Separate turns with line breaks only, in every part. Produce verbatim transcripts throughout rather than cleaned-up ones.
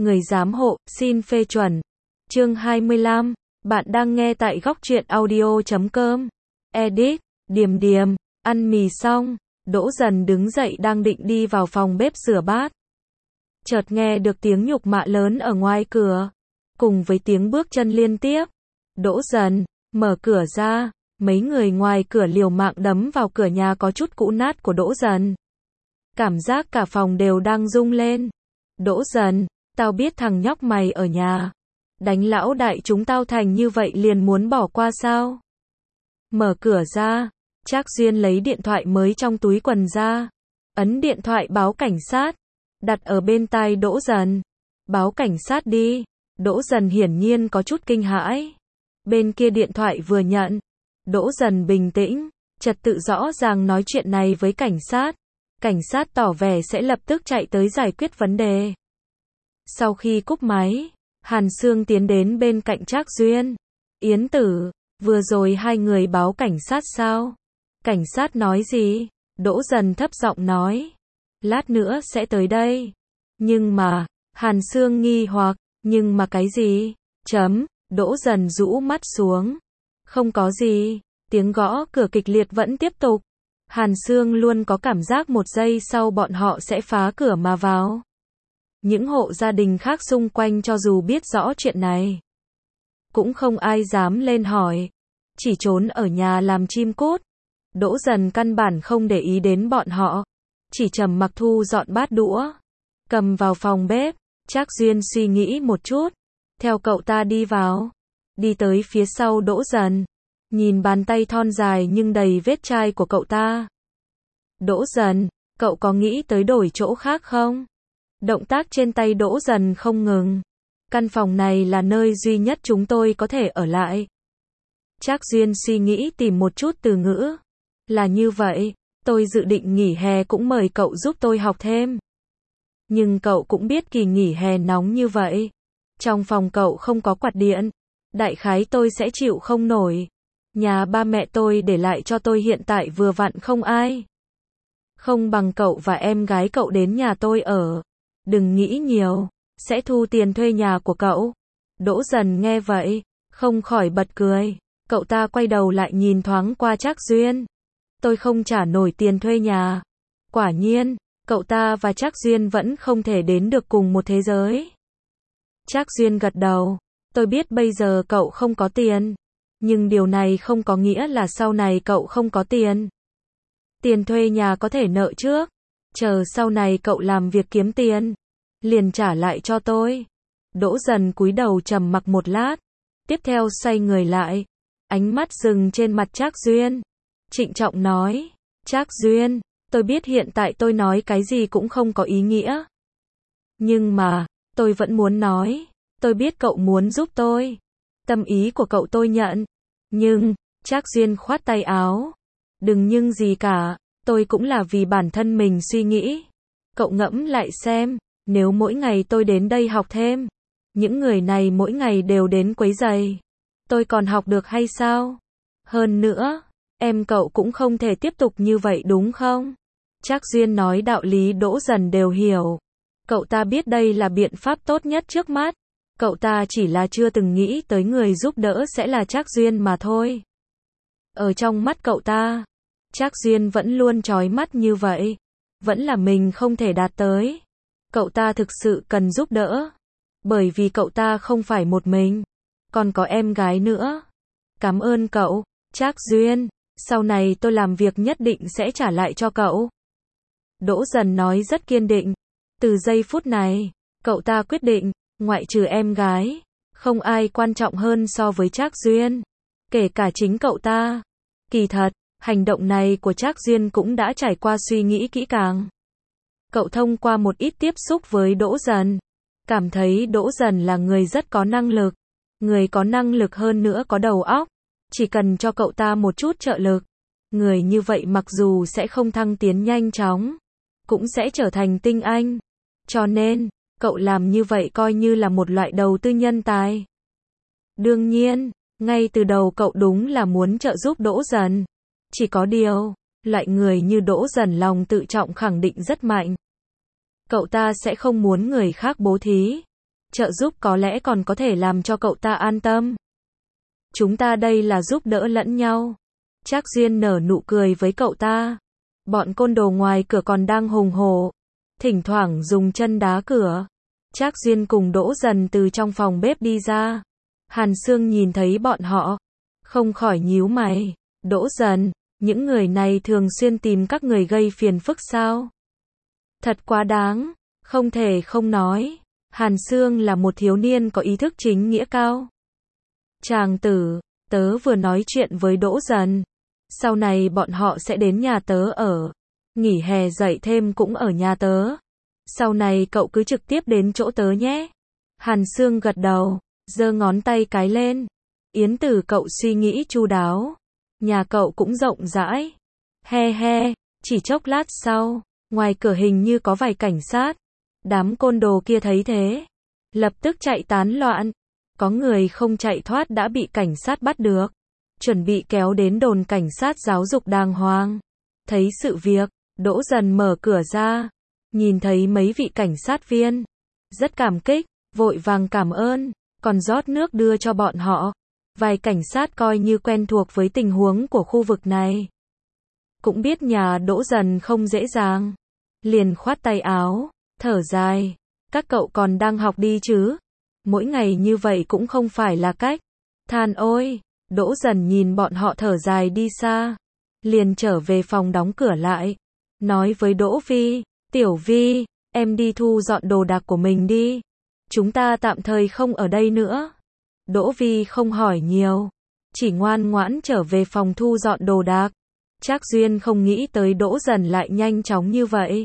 người giám hộ, xin phê chuẩn. Chương hai mươi lăm, bạn đang nghe tại góc truyện audio chấm com. Edit, Điềm Điềm, ăn mì xong, Đỗ Dần đứng dậy đang định đi vào phòng bếp rửa bát. Chợt nghe được tiếng nhục mạ lớn ở ngoài cửa, cùng với tiếng bước chân liên tiếp. Đỗ Dần, mở cửa ra, mấy người ngoài cửa liều mạng đấm vào cửa nhà có chút cũ nát của Đỗ Dần. Cảm giác cả phòng đều đang rung lên. Đỗ Dần, tao biết thằng nhóc mày ở nhà. Đánh lão đại chúng tao thành như vậy liền muốn bỏ qua sao? Mở cửa ra, Trác Duyên lấy điện thoại mới trong túi quần ra. Ấn điện thoại báo cảnh sát. Đặt ở bên tai Đỗ Dần. Báo cảnh sát đi. Đỗ Dần hiển nhiên có chút kinh hãi. Bên kia điện thoại vừa nhận. Đỗ Dần bình tĩnh, trật tự rõ ràng nói chuyện này với cảnh sát. Cảnh sát tỏ vẻ sẽ lập tức chạy tới giải quyết vấn đề. Sau khi cúp máy, Hàn Sương tiến đến bên cạnh Trác Duyên. Yến Tử, vừa rồi hai người báo cảnh sát sao? Cảnh sát nói gì? Đỗ Dần thấp giọng nói. Lát nữa sẽ tới đây. Nhưng mà, Hàn Sương nghi hoặc, nhưng mà cái gì? Chấm, Đỗ Dần rũ mắt xuống. Không có gì, tiếng gõ cửa kịch liệt vẫn tiếp tục. Hàn Sương luôn có cảm giác một giây sau bọn họ sẽ phá cửa mà vào. Những hộ gia đình khác xung quanh cho dù biết rõ chuyện này, cũng không ai dám lên hỏi. Chỉ trốn ở nhà làm chim cút. Đỗ Dần căn bản không để ý đến bọn họ. Chỉ trầm mặc thu dọn bát đũa. Cầm vào phòng bếp. Trác Duyên suy nghĩ một chút. Theo cậu ta đi vào. Đi tới phía sau Đỗ Dần. Nhìn bàn tay thon dài nhưng đầy vết chai của cậu ta. Đỗ Dần, cậu có nghĩ tới đổi chỗ khác không? Động tác trên tay Đỗ Dần không ngừng. Căn phòng này là nơi duy nhất chúng tôi có thể ở lại. Trác Duyên suy nghĩ tìm một chút từ ngữ. Là như vậy, tôi dự định nghỉ hè cũng mời cậu giúp tôi học thêm. Nhưng cậu cũng biết kỳ nghỉ hè nóng như vậy. Trong phòng cậu không có quạt điện. Đại khái tôi sẽ chịu không nổi. Nhà ba mẹ tôi để lại cho tôi hiện tại vừa vặn không ai. Không bằng cậu và em gái cậu đến nhà tôi ở. Đừng nghĩ nhiều, sẽ thu tiền thuê nhà của cậu. Đỗ Dần nghe vậy, không khỏi bật cười. Cậu ta quay đầu lại nhìn thoáng qua Trác Duyên. Tôi không trả nổi tiền thuê nhà. Quả nhiên, cậu ta và Trác Duyên vẫn không thể đến được cùng một thế giới. Trác Duyên gật đầu. Tôi biết bây giờ cậu không có tiền. Nhưng điều này không có nghĩa là sau này cậu không có tiền. Tiền thuê nhà có thể nợ trước. Chờ sau này cậu làm việc kiếm tiền. Liền trả lại cho tôi. Đỗ Dần cúi đầu trầm mặc một lát. Tiếp theo xoay người lại. Ánh mắt dừng trên mặt Trác Duyên. Trịnh trọng nói. Trác Duyên, tôi biết hiện tại tôi nói cái gì cũng không có ý nghĩa. Nhưng mà, tôi vẫn muốn nói. Tôi biết cậu muốn giúp tôi. Tâm ý của cậu tôi nhận. Nhưng, Trác Duyên khoát tay áo. Đừng nhưng gì cả, tôi cũng là vì bản thân mình suy nghĩ. Cậu ngẫm lại xem, nếu mỗi ngày tôi đến đây học thêm, những người này mỗi ngày đều đến quấy rầy, tôi còn học được hay sao? Hơn nữa, em cậu cũng không thể tiếp tục như vậy đúng không? Trác Duyên nói đạo lý Đỗ Dần đều hiểu. Cậu ta biết đây là biện pháp tốt nhất trước mắt. Cậu ta chỉ là chưa từng nghĩ tới người giúp đỡ sẽ là Trác Duyên mà thôi. Ở trong mắt cậu ta, Trác Duyên vẫn luôn chói mắt như vậy. Vẫn là mình không thể đạt tới. Cậu ta thực sự cần giúp đỡ. Bởi vì cậu ta không phải một mình. Còn có em gái nữa. Cảm ơn cậu, Trác Duyên. Sau này tôi làm việc nhất định sẽ trả lại cho cậu. Đỗ Dần nói rất kiên định. Từ giây phút này, cậu ta quyết định, ngoại trừ em gái, không ai quan trọng hơn so với Trác Duyên. Kể cả chính cậu ta. Kỳ thật, hành động này của Trác Duyên cũng đã trải qua suy nghĩ kỹ càng. Cậu thông qua một ít tiếp xúc với Đỗ Dần. Cảm thấy Đỗ Dần là người rất có năng lực. Người có năng lực hơn nữa có đầu óc. Chỉ cần cho cậu ta một chút trợ lực. Người như vậy mặc dù sẽ không thăng tiến nhanh chóng, cũng sẽ trở thành tinh anh. Cho nên, cậu làm như vậy coi như là một loại đầu tư nhân tài. Đương nhiên, ngay từ đầu cậu đúng là muốn trợ giúp Đỗ Dần. Chỉ có điều, loại người như Đỗ Dần lòng tự trọng khẳng định rất mạnh. Cậu ta sẽ không muốn người khác bố thí. trợ giúp có lẽ còn có thể làm cho cậu ta an tâm. Chúng ta đây là giúp đỡ lẫn nhau. Trác Duyên nở nụ cười với cậu ta. Bọn côn đồ ngoài cửa còn đang hùng hổ, thỉnh thoảng dùng chân đá cửa. Trác Duyên cùng Đỗ Dần từ trong phòng bếp đi ra. Hàn Sương nhìn thấy bọn họ, không khỏi nhíu mày. Đỗ Dần, những người này thường xuyên tìm các người gây phiền phức sao? Thật quá đáng, không thể không nói. Hàn Sương là một thiếu niên có ý thức chính nghĩa cao. Chàng tử, tớ vừa nói chuyện với Đỗ Dần. Sau này bọn họ sẽ đến nhà tớ ở. Nghỉ hè dạy thêm cũng ở nhà tớ. Sau này cậu cứ trực tiếp đến chỗ tớ nhé. Hàn Sương gật đầu, giơ ngón tay cái lên. Yến Tử, cậu suy nghĩ chu đáo. Nhà cậu cũng rộng rãi. He he, chỉ chốc lát sau, ngoài cửa hình như có vài cảnh sát. Đám côn đồ kia thấy thế, lập tức chạy tán loạn. Có người không chạy thoát đã bị cảnh sát bắt được, chuẩn bị kéo đến đồn cảnh sát giáo dục đàng hoàng. Thấy sự việc, Đỗ Dần mở cửa ra, nhìn thấy mấy vị cảnh sát viên, rất cảm kích, vội vàng cảm ơn, còn rót nước đưa cho bọn họ. Vài cảnh sát coi như quen thuộc với tình huống của khu vực này, cũng biết nhà Đỗ Dần không dễ dàng, liền khoát tay áo, thở dài, các cậu còn đang học đi chứ? Mỗi ngày như vậy cũng không phải là cách. Than ôi, Đỗ Dần nhìn bọn họ thở dài đi xa, liền trở về phòng đóng cửa lại, nói với Đỗ Vi, Tiểu Vi, em đi thu dọn đồ đạc của mình đi. Chúng ta tạm thời không ở đây nữa. Đỗ Vi không hỏi nhiều, chỉ ngoan ngoãn trở về phòng thu dọn đồ đạc. Trác Duyên không nghĩ tới Đỗ Dần lại nhanh chóng như vậy.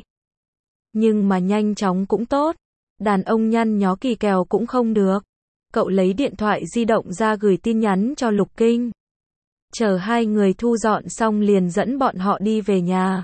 Nhưng mà nhanh chóng cũng tốt. Đàn ông nhăn nhó kỳ kèo cũng không được. Cậu lấy điện thoại di động ra gửi tin nhắn cho Lục Kinh. Chờ hai người thu dọn xong liền dẫn bọn họ đi về nhà.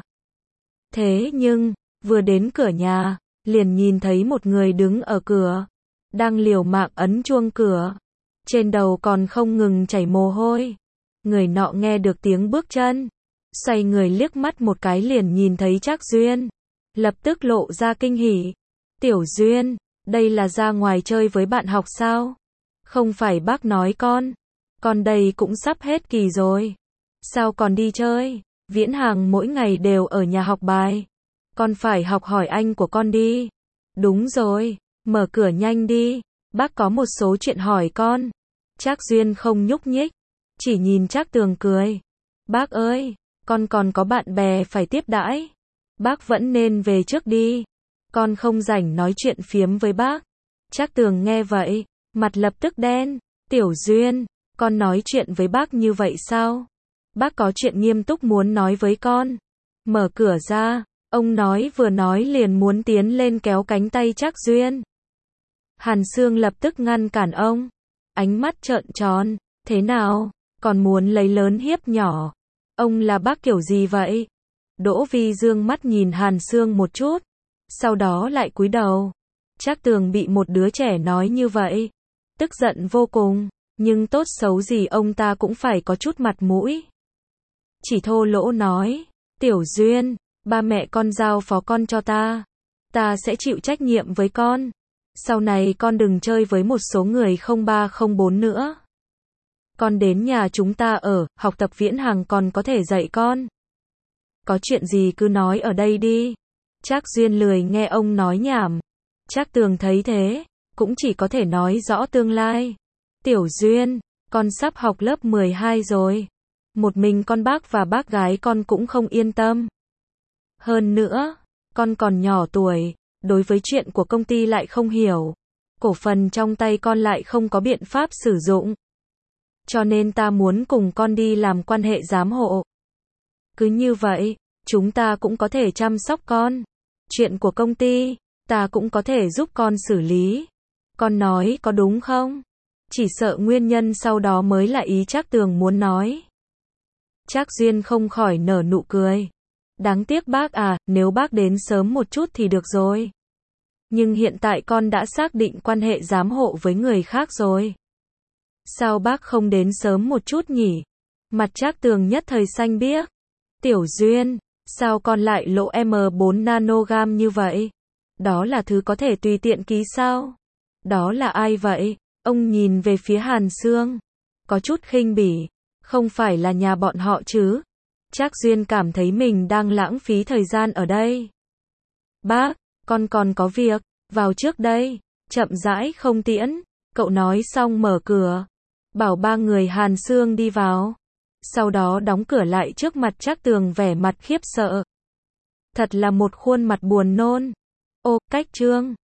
Thế nhưng, vừa đến cửa nhà, liền nhìn thấy một người đứng ở cửa, đang liều mạng ấn chuông cửa. Trên đầu còn không ngừng chảy mồ hôi. Người nọ nghe được tiếng bước chân, xoay người liếc mắt một cái liền nhìn thấy Trác Duyên, lập tức lộ ra kinh hỉ. Tiểu Duyên, đây là ra ngoài chơi với bạn học sao? Không phải bác nói con, con đây cũng sắp hết kỳ rồi. Sao còn đi chơi? Viễn Hàng mỗi ngày đều ở nhà học bài. Con phải học hỏi anh của con đi. Đúng rồi, mở cửa nhanh đi, bác có một số chuyện hỏi con. Trác Duyên không nhúc nhích, chỉ nhìn Trác Tường cười. Bác ơi, con còn có bạn bè phải tiếp đãi. Bác vẫn nên về trước đi. Con không rảnh nói chuyện phiếm với bác. Trác Tường nghe vậy, mặt lập tức đen. Tiểu Duyên, con nói chuyện với bác như vậy sao? Bác có chuyện nghiêm túc muốn nói với con. Mở cửa ra, ông nói vừa nói liền muốn tiến lên kéo cánh tay Trác Duyên. Hàn Sương lập tức ngăn cản ông. Ánh mắt trợn tròn, thế nào, còn muốn lấy lớn hiếp nhỏ? Ông là bác kiểu gì vậy? Đỗ Vi dương mắt nhìn Hàn Sương một chút, sau đó lại cúi đầu. Trác Tường bị một đứa trẻ nói như vậy, tức giận vô cùng, nhưng tốt xấu gì ông ta cũng phải có chút mặt mũi. Chỉ thô lỗ nói, Tiểu Duyên, ba mẹ con giao phó con cho ta, ta sẽ chịu trách nhiệm với con. Sau này con đừng chơi với một số người không ba không bốn nữa. Con đến nhà chúng ta ở, học tập Viễn Hằng còn có thể dạy con. Có chuyện gì cứ nói ở đây đi. Trác Duyên lười nghe ông nói nhảm. Trác Tường thấy thế, cũng chỉ có thể nói rõ tương lai. Tiểu Duyên, con sắp học lớp mười hai rồi. Một mình con bác và bác gái con cũng không yên tâm. Hơn nữa, con còn nhỏ tuổi, đối với chuyện của công ty lại không hiểu. Cổ phần trong tay con lại không có biện pháp sử dụng. Cho nên ta muốn cùng con đi làm quan hệ giám hộ. Cứ như vậy, chúng ta cũng có thể chăm sóc con. Chuyện của công ty, ta cũng có thể giúp con xử lý. Con nói có đúng không? Chỉ sợ nguyên nhân sau đó mới là ý Trác Tường muốn nói. Trác Duyên không khỏi nở nụ cười. Đáng tiếc bác à, nếu bác đến sớm một chút thì được rồi. Nhưng hiện tại con đã xác định quan hệ giám hộ với người khác rồi. Sao bác không đến sớm một chút nhỉ? Mặt Trác Tường nhất thời xanh biếc. Tiểu Duyên, sao con lại lộ M bốn nanogam như vậy? Đó là thứ có thể tùy tiện ký sao? Đó là ai vậy? Ông nhìn về phía Hàn Sương. Có chút khinh bỉ. Không phải là nhà bọn họ chứ? Trác Duyên cảm thấy mình đang lãng phí thời gian ở đây. Bác, con còn có việc, vào trước đây. Chậm rãi không tiễn. Cậu nói xong mở cửa. Bảo ba người Hàn Sương đi vào. Sau đó đóng cửa lại trước mặt Trác Tường vẻ mặt khiếp sợ. Thật là một khuôn mặt buồn nôn. Ô, Cách Trương.